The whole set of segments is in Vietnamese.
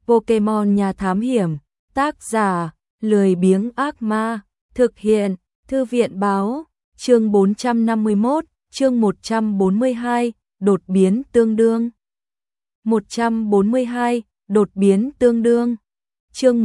Pokemon nhà thám hiểm, tác giả, lười biếng ác ma, thực hiện, thư viện báo, chương 451, chương 142, đột biến tương đương. 142, đột biến tương đương. Chương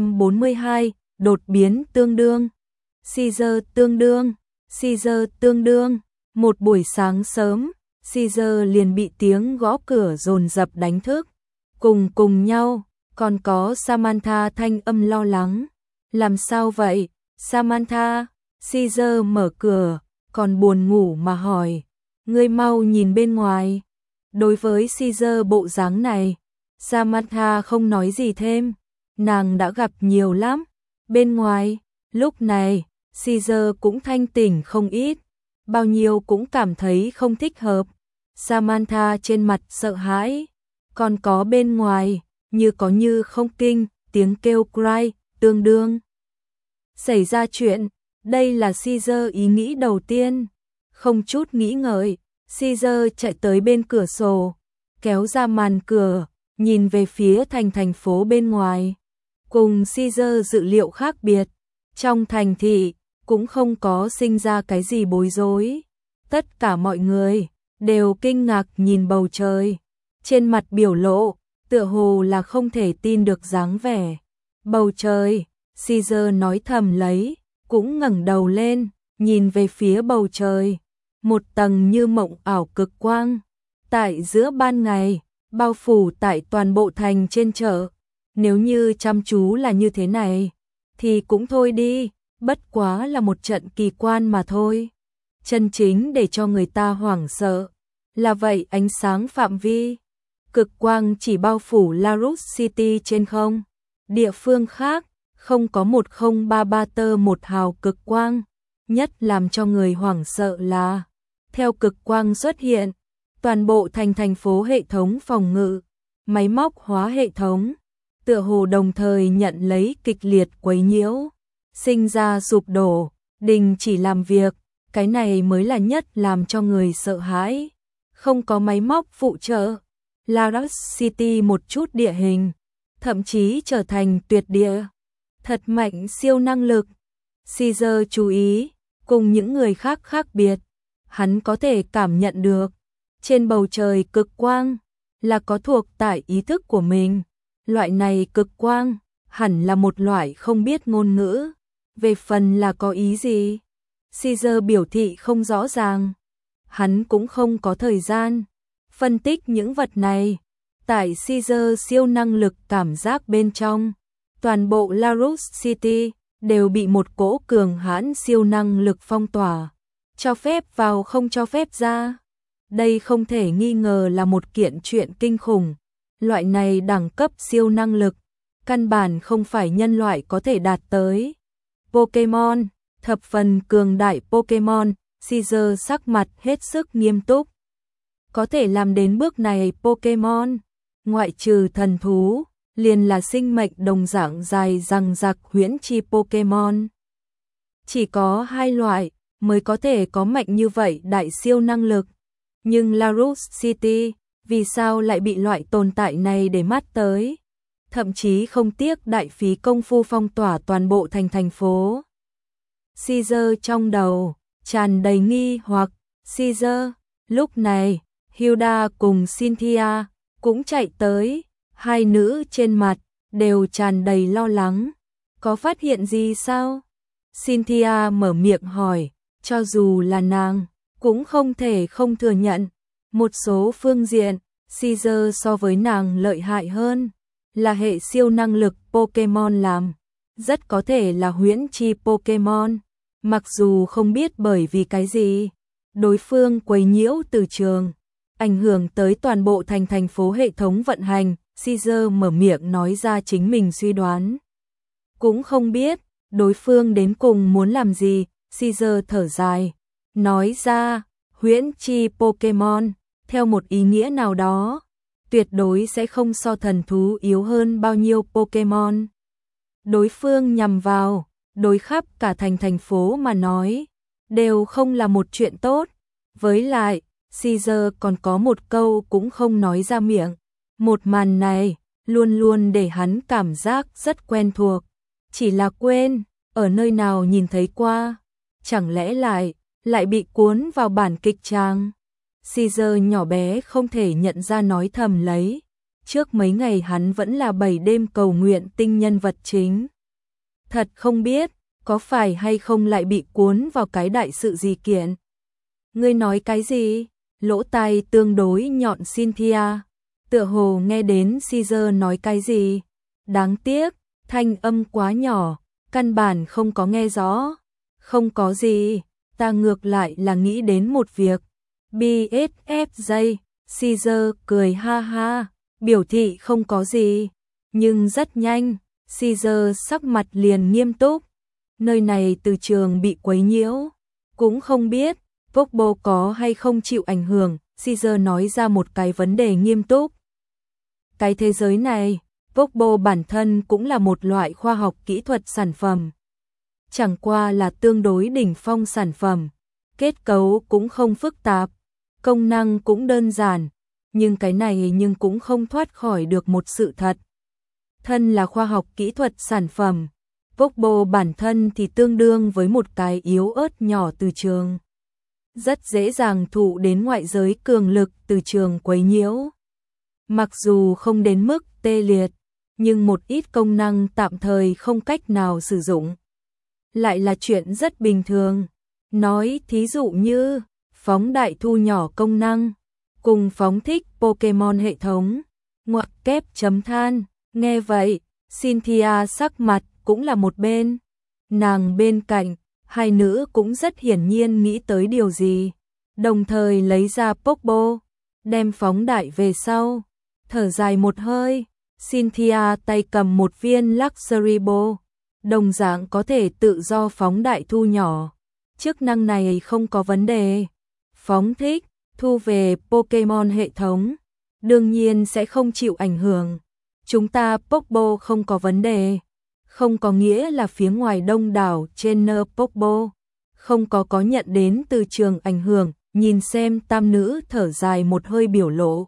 142, đột biến tương đương. Caesar tương đương, Caesar tương đương. Một buổi sáng sớm, Caesar liền bị tiếng gõ cửa dồn dập đánh thức. Cùng nhau, còn có Samantha thanh âm lo lắng. Làm sao vậy, Samantha? Caesar mở cửa, còn buồn ngủ mà hỏi. Ngươi mau nhìn bên ngoài. Đối với Caesar bộ dáng này, Samantha không nói gì thêm. Nàng đã gặp nhiều lắm. Bên ngoài, lúc này, Caesar cũng thanh tỉnh không ít. Bao nhiêu cũng cảm thấy không thích hợp. Samantha trên mặt sợ hãi. Còn có bên ngoài, như có như không kinh, tiếng kêu cry, tương đương. Xảy ra chuyện, đây là Caesar ý nghĩ đầu tiên. Không chút nghĩ ngợi, Caesar chạy tới bên cửa sổ, kéo ra màn cửa, nhìn về phía thành phố bên ngoài. Cùng Caesar dự liệu khác biệt, trong thành thị cũng không có sinh ra cái gì bối rối. Tất cả mọi người đều kinh ngạc nhìn bầu trời, trên mặt biểu lộ tựa hồ là không thể tin được dáng vẻ. Bầu trời, Caesar nói thầm lấy, cũng ngẩng đầu lên, nhìn về phía bầu trời. Một tầng như mộng ảo cực quang, tại giữa ban ngày, bao phủ tại toàn bộ thành trên chợ. Nếu như chăm chú là như thế này, thì cũng thôi đi, bất quá là một trận kỳ quan mà thôi. Chân chính để cho người ta hoảng sợ, là vậy ánh sáng phạm vi. Cực quang chỉ bao phủ Larus City trên không. Địa phương khác, không có 1033 tơ một hào cực quang. Nhất làm cho người hoảng sợ là, theo cực quang xuất hiện, toàn bộ thành phố hệ thống phòng ngự, máy móc hóa hệ thống, tựa hồ đồng thời nhận lấy kịch liệt quấy nhiễu, sinh ra sụp đổ, đình chỉ làm việc. Cái này mới là nhất làm cho người sợ hãi. Không có máy móc phụ trợ, Larus City một chút địa hình, thậm chí trở thành tuyệt địa. Thật mạnh siêu năng lực. Caesar chú ý, cùng những người khác khác biệt, hắn có thể cảm nhận được, trên bầu trời cực quang, là có thuộc tại ý thức của mình. Loại này cực quang, hẳn là một loại không biết ngôn ngữ. Về phần là có ý gì, Caesar biểu thị không rõ ràng. Hắn cũng không có thời gian phân tích những vật này. Tại Caesar siêu năng lực cảm giác bên trong, toàn bộ Larus City đều bị một cỗ cường hãn siêu năng lực phong tỏa, cho phép vào không cho phép ra. Đây không thể nghi ngờ là một kiện chuyện kinh khủng. Loại này đẳng cấp siêu năng lực, căn bản không phải nhân loại có thể đạt tới. Pokemon, thập phần cường đại Pokemon, Caesar sắc mặt hết sức nghiêm túc. Có thể làm đến bước này Pokemon, ngoại trừ thần thú, liền là sinh mệnh đồng dạng dài dằng dặc huyễn chi Pokemon. Chỉ có hai loại mới có thể có mạnh như vậy đại siêu năng lực. Nhưng Larus City, vì sao lại bị loại tồn tại này để mắt tới? Thậm chí không tiếc đại phí công phu phong tỏa toàn bộ thành phố. Caesar trong đầu tràn đầy nghi hoặc. Caesar, lúc này, Hilda cùng Cynthia cũng chạy tới, hai nữ trên mặt đều tràn đầy lo lắng. Có phát hiện gì sao? Cynthia mở miệng hỏi, cho dù là nàng, cũng không thể không thừa nhận. Một số phương diện, Caesar so với nàng lợi hại hơn, là hệ siêu năng lực Pokemon làm. Rất có thể là huyễn chi Pokemon. Mặc dù không biết bởi vì cái gì, đối phương quấy nhiễu từ trường, ảnh hưởng tới toàn bộ thành phố hệ thống vận hành. Caesar mở miệng nói ra chính mình suy đoán. Cũng không biết, đối phương đến cùng muốn làm gì. Caesar thở dài, nói ra, huyễn chi Pokemon, theo một ý nghĩa nào đó, tuyệt đối sẽ không so thần thú yếu hơn bao nhiêu Pokemon. Đối phương nhằm vào, đối khắp cả thành phố mà nói, đều không là một chuyện tốt. Với lại, Caesar còn có một câu cũng không nói ra miệng. Một màn này, luôn luôn để hắn cảm giác rất quen thuộc, chỉ là quên ở nơi nào nhìn thấy qua, chẳng lẽ lại bị cuốn vào bản kịch chăng? Caesar nhỏ bé không thể nhận ra nói thầm lấy, trước mấy ngày hắn vẫn là 7 đêm cầu nguyện tinh nhân vật chính. Thật không biết, có phải hay không lại bị cuốn vào cái đại sự gì kiện. Ngươi nói cái gì? Lỗ tai tương đối nhọn Cynthia, tựa hồ nghe đến Caesar nói cái gì. Đáng tiếc, thanh âm quá nhỏ, căn bản không có nghe rõ. Không có gì, ta ngược lại là nghĩ đến một việc. BFFJ, Caesar cười ha ha, biểu thị không có gì. Nhưng rất nhanh, Caesar sắc mặt liền nghiêm túc. Nơi này từ trường bị quấy nhiễu, cũng không biết Pogba có hay không chịu ảnh hưởng. Caesar nói ra một cái vấn đề nghiêm túc. Cái thế giới này, Pogba bản thân cũng là một loại khoa học kỹ thuật sản phẩm. Chẳng qua là tương đối đỉnh phong sản phẩm, kết cấu cũng không phức tạp, công năng cũng đơn giản, nhưng cái này nhưng cũng không thoát khỏi được một sự thật. Thân là khoa học kỹ thuật sản phẩm, Pogba bản thân thì tương đương với một cái yếu ớt nhỏ từ trường. Rất dễ dàng thụ đến ngoại giới cường lực từ trường quấy nhiễu. Mặc dù không đến mức tê liệt, nhưng một ít công năng tạm thời không cách nào sử dụng lại là chuyện rất bình thường. Nói thí dụ như phóng đại thu nhỏ công năng, cùng phóng thích Pokemon hệ thống, ngoặc kép chấm than. Nghe vậy, Cynthia sắc mặt cũng là một bên. Nàng bên cạnh, hai nữ cũng rất hiển nhiên nghĩ tới điều gì, đồng thời lấy ra Pokeball, đem phóng đại về sau, thở dài một hơi. Cynthia tay cầm một viên Luxury Ball, đồng dạng có thể tự do phóng đại thu nhỏ. Chức năng này không có vấn đề. Phóng thích, thu về Pokemon hệ thống, đương nhiên sẽ không chịu ảnh hưởng. Chúng ta Pokeball không có vấn đề. Không có nghĩa là phía ngoài đông đảo trainer Pokeball không có nhận đến từ trường ảnh hưởng. Nhìn xem tam nữ thở dài một hơi biểu lộ,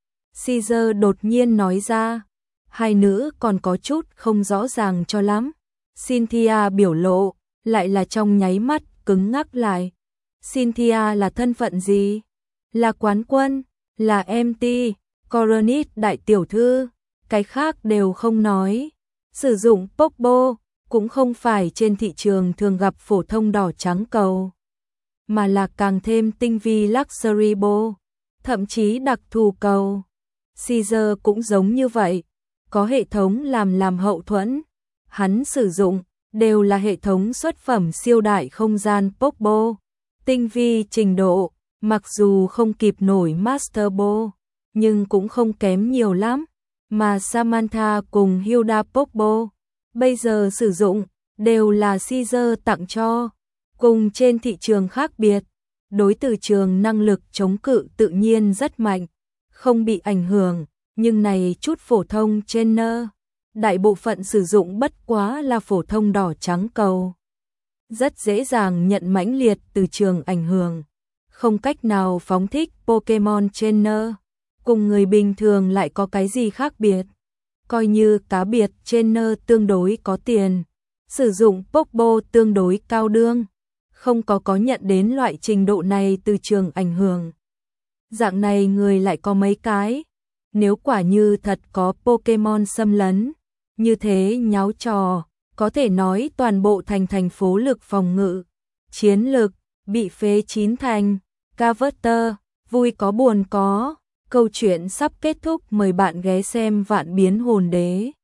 Caesar đột nhiên nói ra. Hai nữ còn có chút không rõ ràng cho lắm. Cynthia biểu lộ lại là trong nháy mắt cứng ngắc lại. Cynthia là thân phận gì? Là quán quân, là MT, Coronet đại tiểu thư, cái khác đều không nói. Sử dụng Pokeball cũng không phải trên thị trường thường gặp phổ thông đỏ trắng cầu, mà là càng thêm tinh vi Luxury Ball, thậm chí đặc thù cầu. Caesar cũng giống như vậy, có hệ thống làm hậu thuẫn. Hắn sử dụng đều là hệ thống xuất phẩm siêu đại không gian Pokeball, tinh vi trình độ, mặc dù không kịp nổi Master Ball, nhưng cũng không kém nhiều lắm. Mà Samantha cùng Hilda Pokeball bây giờ sử dụng đều là Caesar tặng cho. Cùng trên thị trường khác biệt, đối từ trường năng lực chống cự tự nhiên rất mạnh, không bị ảnh hưởng, nhưng này chút phổ thông trainer, đại bộ phận sử dụng bất quá là phổ thông đỏ trắng cầu. Rất dễ dàng nhận mãnh liệt từ trường ảnh hưởng, không cách nào phóng thích Pokemon trainer. Cùng người bình thường lại có cái gì khác biệt? Coi như cá biệt trainer tương đối có tiền, sử dụng Pokeball tương đối cao đương, không có nhận đến loại trình độ này từ trường ảnh hưởng. Dạng này người lại có mấy cái. Nếu quả như thật có Pokemon xâm lấn, như thế nháo trò, có thể nói toàn bộ thành phố lực phòng ngự, chiến lực, bị phế chín thành. Carver, vui có buồn có. Câu chuyện sắp kết thúc, mời bạn ghé xem Vạn Biến Hồn Đế.